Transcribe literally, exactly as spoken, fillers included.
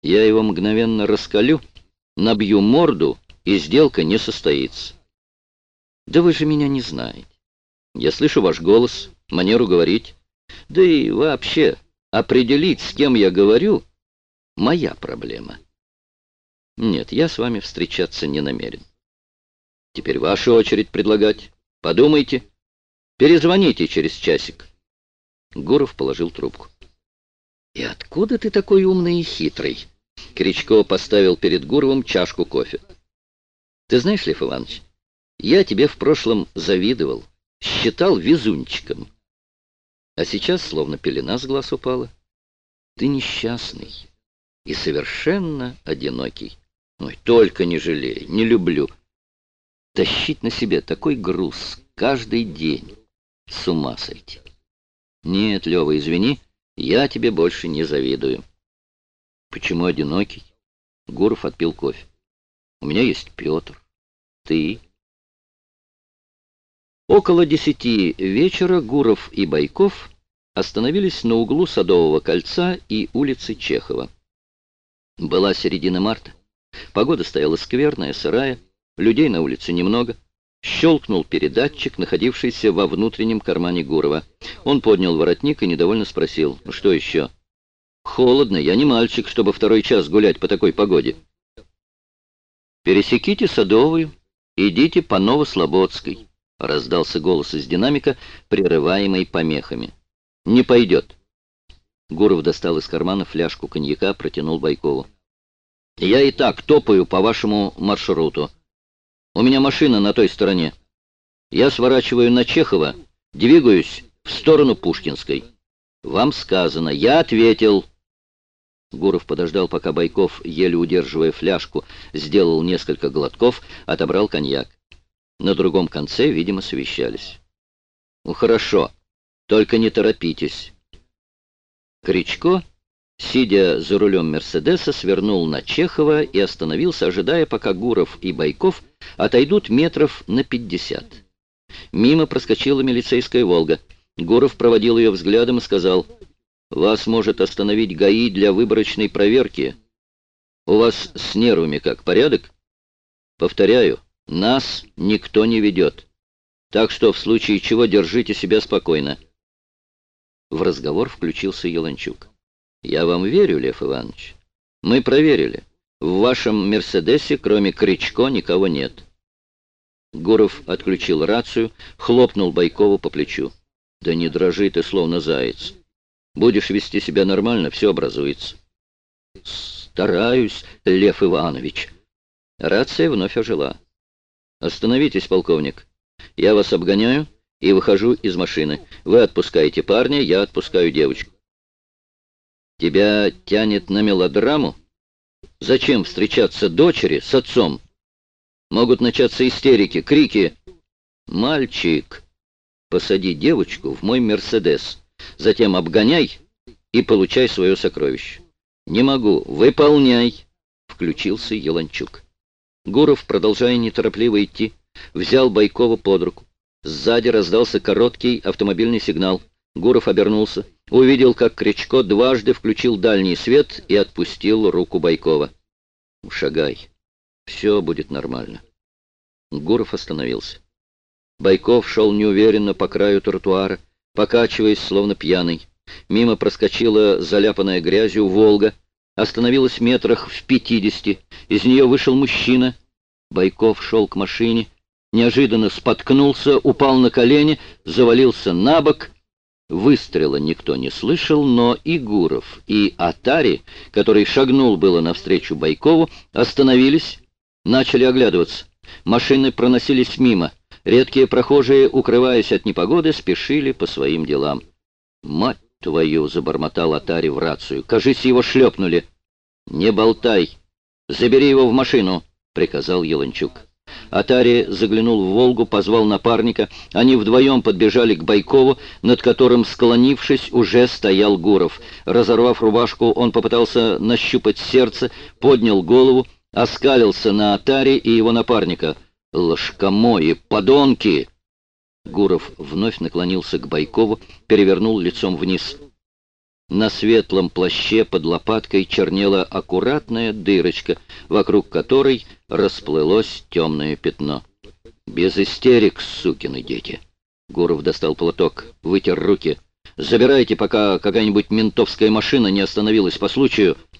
Я его мгновенно раскалю, набью морду, и сделка не состоится. Да вы же меня не знаете. Я слышу ваш голос, манеру говорить. Да и вообще, определить, с кем я говорю, моя проблема. Нет, я с вами встречаться не намерен. Теперь ваша очередь предлагать. Подумайте. Перезвоните через часик. Гуров положил трубку. «И откуда ты такой умный и хитрый?» Кричко поставил перед Гуровым чашку кофе. «Ты знаешь, Лев Иванович, я тебе в прошлом завидовал, считал везунчиком. А сейчас словно пелена с глаз упала. Ты несчастный и совершенно одинокий. Ой, только не жалей, не люблю. Тащить на себе такой груз каждый день. С ума сойти. Нет, Лева, извини, я тебе больше не завидую». «Почему одинокий?» Гуров отпил кофе. «У меня есть Петр. Ты?» Около десяти вечера Гуров и Байков остановились на углу Садового кольца и улицы Чехова. Была середина марта. Погода стояла скверная, сырая, людей на улице немного. Щелкнул передатчик, находившийся во внутреннем кармане Гурова. Он поднял воротник и недовольно спросил: «Ну что еще?» «Холодно, я не мальчик, чтобы второй час гулять по такой погоде». «Пересеките Садовую, идите по Новослободской», — раздался голос из динамика, прерываемый помехами. «Не пойдет». Гуров достал из кармана фляжку коньяка, протянул Байкову. «Я и так топаю по вашему маршруту. У меня машина на той стороне. Я сворачиваю на Чехова, двигаюсь в сторону Пушкинской. Вам сказано, я ответил». Гуров подождал, пока Байков, еле удерживая фляжку, сделал несколько глотков, отобрал коньяк. На другом конце, видимо, совещались. «Ну, хорошо, только не торопитесь». Кричко, сидя за рулем «Мерседеса», свернул на Чехова и остановился, ожидая, пока Гуров и Байков отойдут метров на пятьдесят. Мимо проскочила милицейская «Волга». Гуров проводил ее взглядом и сказал: «Вас может остановить ГАИ для выборочной проверки. У вас с нервами как, порядок? Повторяю, нас никто не ведет. Так что в случае чего держите себя спокойно». В разговор включился Еланчук. «Я вам верю, Лев Иванович. Мы проверили. В вашем «Мерседесе» кроме Кричко никого нет». Гуров отключил рацию, хлопнул Байкову по плечу. «Да не дрожи ты, словно заяц. Будешь вести себя нормально, все образуется». «Стараюсь, Лев Иванович». Рация вновь ожила. «Остановитесь, полковник. Я вас обгоняю и выхожу из машины. Вы отпускаете парня, я отпускаю девочку». «Тебя тянет на мелодраму? Зачем встречаться дочери с отцом? Могут начаться истерики, крики. Мальчик, посади девочку в мой «Мерседес». Затем обгоняй и получай свое сокровище». «Не могу. Выполняй», — включился Еланчук. Гуров, продолжая неторопливо идти, взял Байкова под руку. Сзади раздался короткий автомобильный сигнал. Гуров обернулся, увидел, как Кричко дважды включил дальний свет и отпустил руку Байкова. «Шагай. Все будет нормально». Гуров остановился. Байков шел неуверенно по краю тротуара, покачиваясь, словно пьяный. Мимо проскочила заляпанная грязью «Волга», остановилась в метрах в пятидесяти. Из нее вышел мужчина. Байков шел к машине, неожиданно споткнулся, упал на колени, завалился на бок. Выстрела никто не слышал, но и Гуров, и Атари, который шагнул было навстречу Байкову, остановились, начали оглядываться. Машины проносились мимо. Редкие прохожие, укрываясь от непогоды, спешили по своим делам. «Мать твою!» — забормотал Атари в рацию. «Кажись, его шлепнули». «Не болтай! Забери его в машину!» — приказал Еланчук. Атари заглянул в «Волгу», позвал напарника. Они вдвоем подбежали к Байкову, над которым, склонившись, уже стоял Гуров. Разорвав рубашку, он попытался нащупать сердце, поднял голову, оскалился на Атари и его напарника. «Ложкомои, подонки!» Гуров вновь наклонился к Байкову, перевернул лицом вниз. На светлом плаще под лопаткой чернела аккуратная дырочка, вокруг которой расплылось темное пятно. «Без истерик, сукины дети!» Гуров достал платок, вытер руки. «Забирайте, пока какая-нибудь ментовская машина не остановилась по случаю.